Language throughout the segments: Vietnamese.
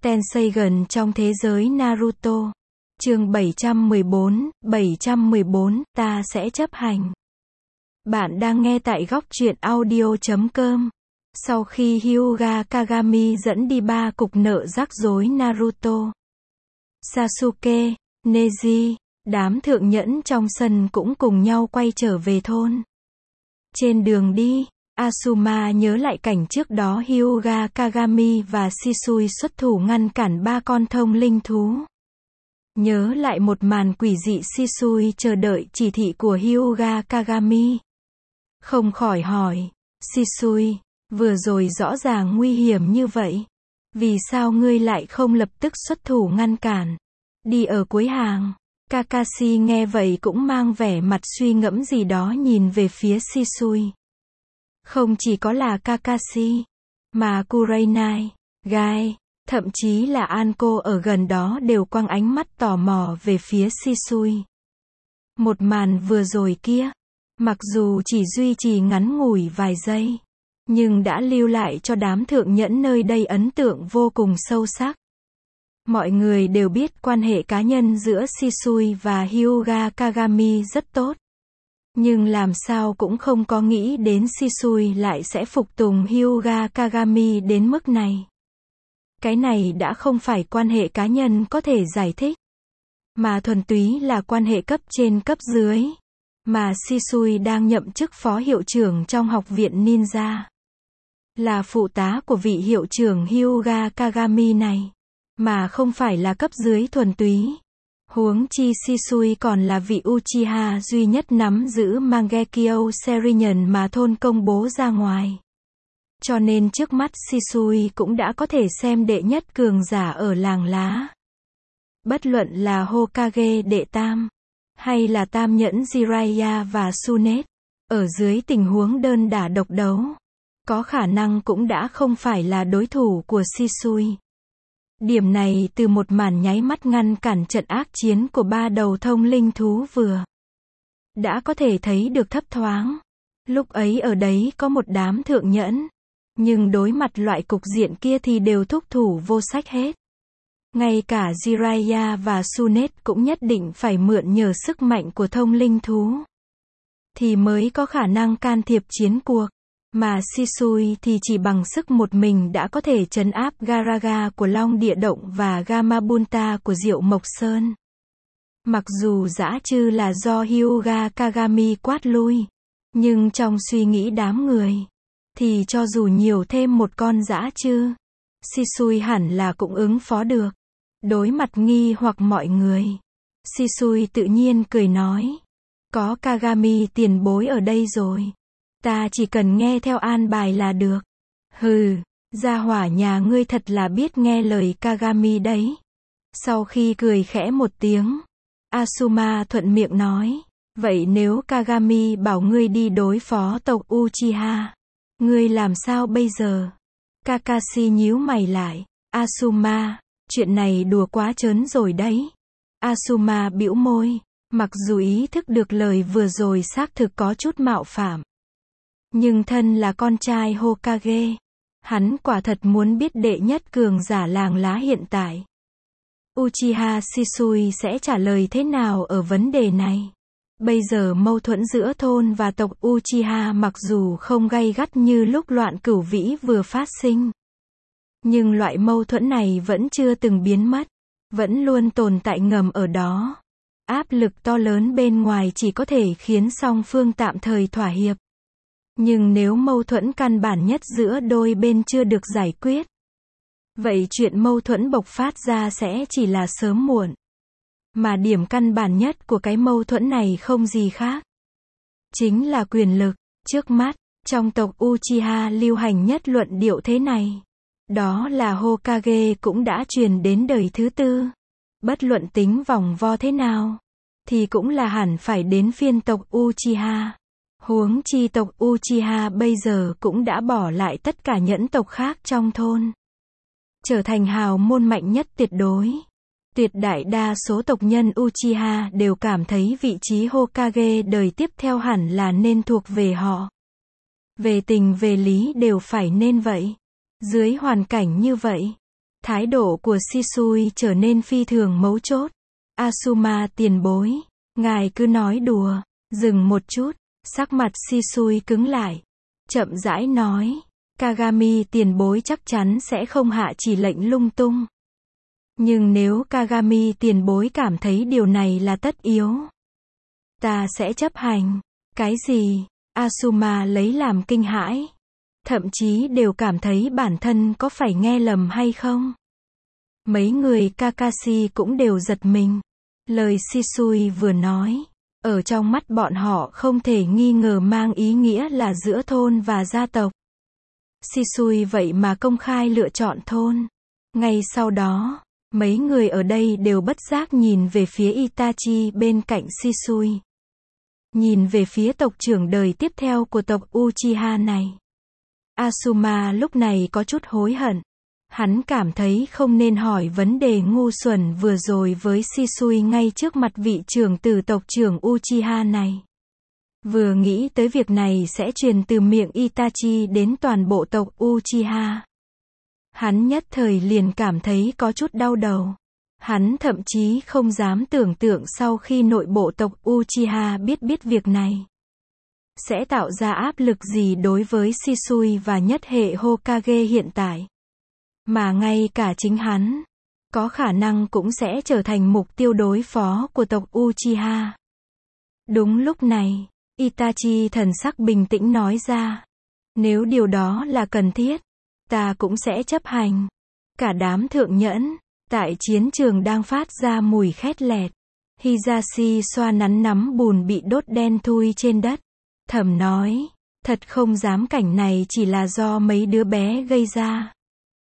Tenseigan trong thế giới Naruto. Chương 714, ta sẽ chấp hành. Bạn đang nghe tại góc truyện audio.com. Sau khi Hyuga Kagami dẫn đi 3 cục nợ rắc rối Naruto, Sasuke, Neji, đám thượng nhẫn trong sân cũng cùng nhau quay trở về thôn. Trên đường đi, Asuma nhớ lại cảnh trước đó Hyuga Kagami và Shisui xuất thủ ngăn cản 3 con thông linh thú. Nhớ lại một màn quỷ dị Shisui chờ đợi chỉ thị của Hyuga Kagami. Không khỏi hỏi, Shisui, vừa rồi rõ ràng nguy hiểm như vậy. Vì sao ngươi lại không lập tức xuất thủ ngăn cản? Đi ở cuối hàng. Kakashi nghe vậy cũng mang vẻ mặt suy ngẫm gì đó nhìn về phía Shisui. Không chỉ có là Kakashi, mà Kurenai, Gai, thậm chí là Anko ở gần đó đều quăng ánh mắt tò mò về phía Shisui. Một màn vừa rồi kia, mặc dù chỉ duy trì ngắn ngủi vài giây, nhưng đã lưu lại cho đám thượng nhẫn nơi đây ấn tượng vô cùng sâu sắc. Mọi người đều biết quan hệ cá nhân giữa Shisui và Hyuga Kagami rất tốt. Nhưng làm sao cũng không có nghĩ đến Shisui lại sẽ phục tùng Hyuga Kagami đến mức này. Cái này đã không phải quan hệ cá nhân có thể giải thích, mà thuần túy là quan hệ cấp trên cấp dưới. Mà Shisui đang nhậm chức phó hiệu trưởng trong học viện ninja, là phụ tá của vị hiệu trưởng Hyuga Kagami này, mà không phải là cấp dưới thuần túy. Huống chi Shisui còn là vị Uchiha duy nhất nắm giữ Mangekyo Sharingan mà thôn công bố ra ngoài. Cho nên trước mắt Shisui cũng đã có thể xem đệ nhất cường giả ở làng lá. Bất luận là Hokage đệ tam, hay là tam nhẫn Jiraiya và Tsunade, ở dưới tình huống đơn đả độc đấu, có khả năng cũng đã không phải là đối thủ của Shisui. Điểm này từ một màn nháy mắt ngăn cản trận ác chiến của 3 đầu thông linh thú vừa đã có thể thấy được thấp thoáng. Lúc ấy ở đấy có một đám thượng nhẫn, nhưng đối mặt loại cục diện kia thì đều thúc thủ vô sách hết. Ngay cả Jiraiya và Tsunade cũng nhất định phải mượn nhờ sức mạnh của thông linh thú thì mới có khả năng can thiệp chiến cuộc. Mà Shisui thì chỉ bằng sức một mình đã có thể trấn áp Garaga của Long Địa Động và Gamabunta của Diệu Mộc Sơn. Mặc dù dã trư là do Hyuga Kagami quát lui, nhưng trong suy nghĩ đám người, thì cho dù nhiều thêm một con dã trư, Shisui hẳn là cũng ứng phó được. Đối mặt nghi hoặc mọi người, Shisui tự nhiên cười nói, có Kagami tiền bối ở đây rồi, ta chỉ cần nghe theo an bài là được. Hừ, gia hỏa nhà ngươi thật là biết nghe lời Kagami đấy. Sau khi cười khẽ một tiếng, Asuma thuận miệng nói, vậy nếu Kagami bảo ngươi đi đối phó tộc Uchiha, ngươi làm sao bây giờ? Kakashi nhíu mày lại, Asuma, chuyện này đùa quá trớn rồi đấy. Asuma bĩu môi, mặc dù ý thức được lời vừa rồi xác thực có chút mạo phạm. Nhưng thân là con trai Hokage, hắn quả thật muốn biết đệ nhất cường giả làng lá hiện tại, Uchiha Shisui sẽ trả lời thế nào ở vấn đề này. Bây giờ mâu thuẫn giữa thôn và tộc Uchiha mặc dù không gay gắt như lúc loạn cửu vĩ vừa phát sinh, nhưng loại mâu thuẫn này vẫn chưa từng biến mất, vẫn luôn tồn tại ngầm ở đó. Áp lực to lớn bên ngoài chỉ có thể khiến song phương tạm thời thỏa hiệp. Nhưng nếu mâu thuẫn căn bản nhất giữa đôi bên chưa được giải quyết, vậy chuyện mâu thuẫn bộc phát ra sẽ chỉ là sớm muộn. Mà điểm căn bản nhất của cái mâu thuẫn này không gì khác, chính là quyền lực. Trước mắt, trong tộc Uchiha lưu hành nhất luận điệu thế này. Đó là Hokage cũng đã truyền đến đời thứ tư. Bất luận tính vòng vo thế nào, thì cũng là hẳn phải đến phiên tộc Uchiha. Huống chi tộc Uchiha bây giờ cũng đã bỏ lại tất cả nhẫn tộc khác trong thôn, trở thành hào môn mạnh nhất tuyệt đối. Tuyệt đại đa số tộc nhân Uchiha đều cảm thấy vị trí Hokage đời tiếp theo hẳn là nên thuộc về họ. Về tình về lý đều phải nên vậy. Dưới hoàn cảnh như vậy, Thái độ của Shisui trở nên phi thường mấu chốt. Asuma tiền bối, ngài cứ nói đùa. Dừng một chút, sắc mặt Shisui cứng lại. Chậm rãi nói, Kagami tiền bối chắc chắn sẽ không hạ chỉ lệnh lung tung. Nhưng nếu Kagami tiền bối cảm thấy điều này là tất yếu, ta sẽ chấp hành. Cái gì? Asuma lấy làm kinh hãi. Thậm chí đều cảm thấy bản thân có phải nghe lầm hay không. Mấy người Kakashi cũng đều giật mình. Lời Shisui vừa nói, ở trong mắt bọn họ không thể nghi ngờ mang ý nghĩa là giữa thôn và gia tộc. Shisui vậy mà công khai lựa chọn thôn. Ngay sau đó, mấy người ở đây đều bất giác nhìn về phía Itachi bên cạnh Shisui. Nhìn về phía tộc trưởng đời tiếp theo của tộc Uchiha này. Asuma lúc này có chút hối hận. Hắn cảm thấy không nên hỏi vấn đề ngu xuẩn vừa rồi với Shisui ngay trước mặt vị trưởng tử tộc trưởng Uchiha này. Vừa nghĩ tới việc này sẽ truyền từ miệng Itachi đến toàn bộ tộc Uchiha. Hắn nhất thời liền cảm thấy có chút đau đầu. Hắn thậm chí không dám tưởng tượng sau khi nội bộ tộc Uchiha biết việc này, sẽ tạo ra áp lực gì đối với Shisui và nhất hệ Hokage hiện tại. Mà ngay cả chính hắn, có khả năng cũng sẽ trở thành mục tiêu đối phó của tộc Uchiha. Đúng lúc này, Itachi thần sắc bình tĩnh nói ra. Nếu điều đó là cần thiết, ta cũng sẽ chấp hành. Cả đám thượng nhẫn, tại chiến trường đang phát ra mùi khét lẹt. Hisashi xoa nắn nắm bùn bị đốt đen thui trên đất. Thầm nói, thật không dám cảnh này chỉ là do mấy đứa bé gây ra.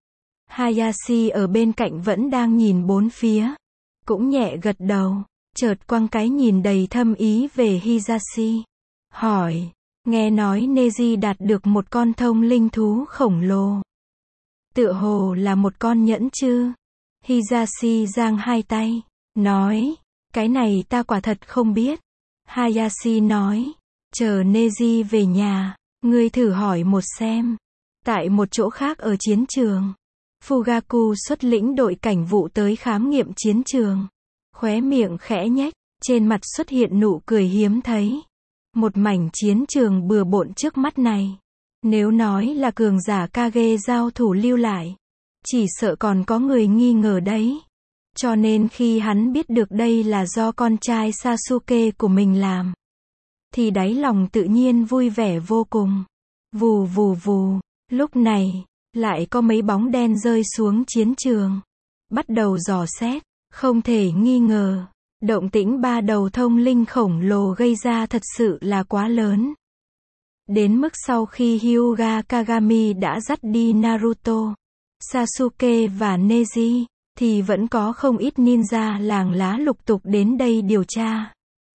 Hayashi ở bên cạnh vẫn đang nhìn bốn phía. Cũng nhẹ gật đầu, chợt quăng cái nhìn đầy thâm ý về Hisashi. Hỏi, nghe nói Neji đạt được một con thông linh thú khổng lồ. Tựa hồ là một con nhẫn chứ? Hisashi giang hai tay, nói, cái này ta quả thật không biết. Hayashi nói, chờ Neji về nhà, ngươi thử hỏi một xem. Tại một chỗ khác ở chiến trường, Fugaku xuất lĩnh đội cảnh vụ tới khám nghiệm chiến trường. Khóe miệng khẽ nhếch, trên mặt xuất hiện nụ cười hiếm thấy. Một mảnh chiến trường bừa bộn trước mắt này. Nếu nói là cường giả Kage giao thủ lưu lại, chỉ sợ còn có người nghi ngờ đấy. Cho nên khi hắn biết được đây là do con trai Sasuke của mình làm, thì đáy lòng tự nhiên vui vẻ vô cùng. Vù vù vù, lúc này, lại có mấy bóng đen rơi xuống chiến trường. Bắt đầu dò xét, không thể nghi ngờ. Động tĩnh ba đầu thông linh khổng lồ gây ra thật sự là quá lớn. Đến mức sau khi Hyuga Kagami đã dắt đi Naruto, Sasuke và Neji, thì vẫn có không ít ninja làng lá lục tục đến đây điều tra.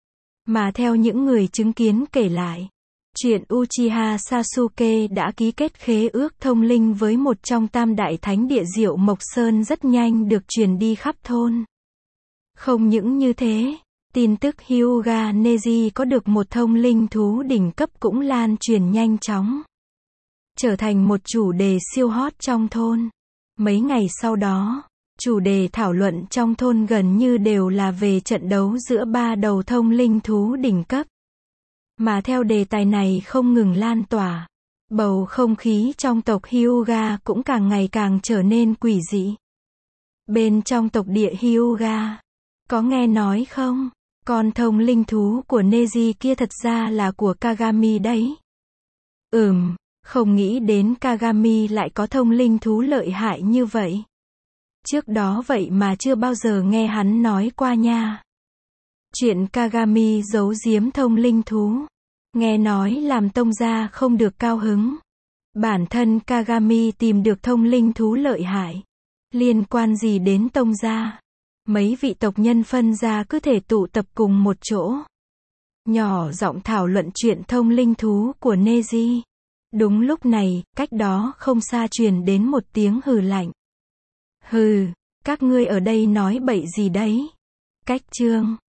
Mà theo những người chứng kiến kể lại, chuyện Uchiha Sasuke đã ký kết khế ước thông linh với một trong tam đại thánh địa Diệu Mộc Sơn rất nhanh được truyền đi khắp thôn. Không những như thế, tin tức Hyuga Neji có được một thông linh thú đỉnh cấp cũng lan truyền nhanh chóng, trở thành một chủ đề siêu hot trong thôn. Mấy ngày sau đó, chủ đề thảo luận trong thôn gần như đều là về trận đấu giữa ba đầu thông linh thú đỉnh cấp. Mà theo đề tài này không ngừng lan tỏa, bầu không khí trong tộc Hyuga cũng càng ngày càng trở nên quỷ dị. Bên trong tộc địa Hyuga, có nghe nói không? Con thông linh thú của Neji kia thật ra là của Kagami đấy. Không nghĩ đến Kagami lại có thông linh thú lợi hại như vậy. Trước đó vậy mà chưa bao giờ nghe hắn nói qua nha. Chuyện Kagami giấu giếm thông linh thú, nghe nói làm tông gia không được cao hứng. Bản thân Kagami tìm được thông linh thú lợi hại, liên quan gì đến tông gia? Mấy vị tộc nhân phân gia cứ thể tụ tập cùng một chỗ, nhỏ giọng thảo luận chuyện thông linh thú của Neji. Đúng lúc này, cách đó không xa truyền đến một tiếng hừ lạnh. Hừ, các ngươi ở đây nói bậy gì đấy? Cách chương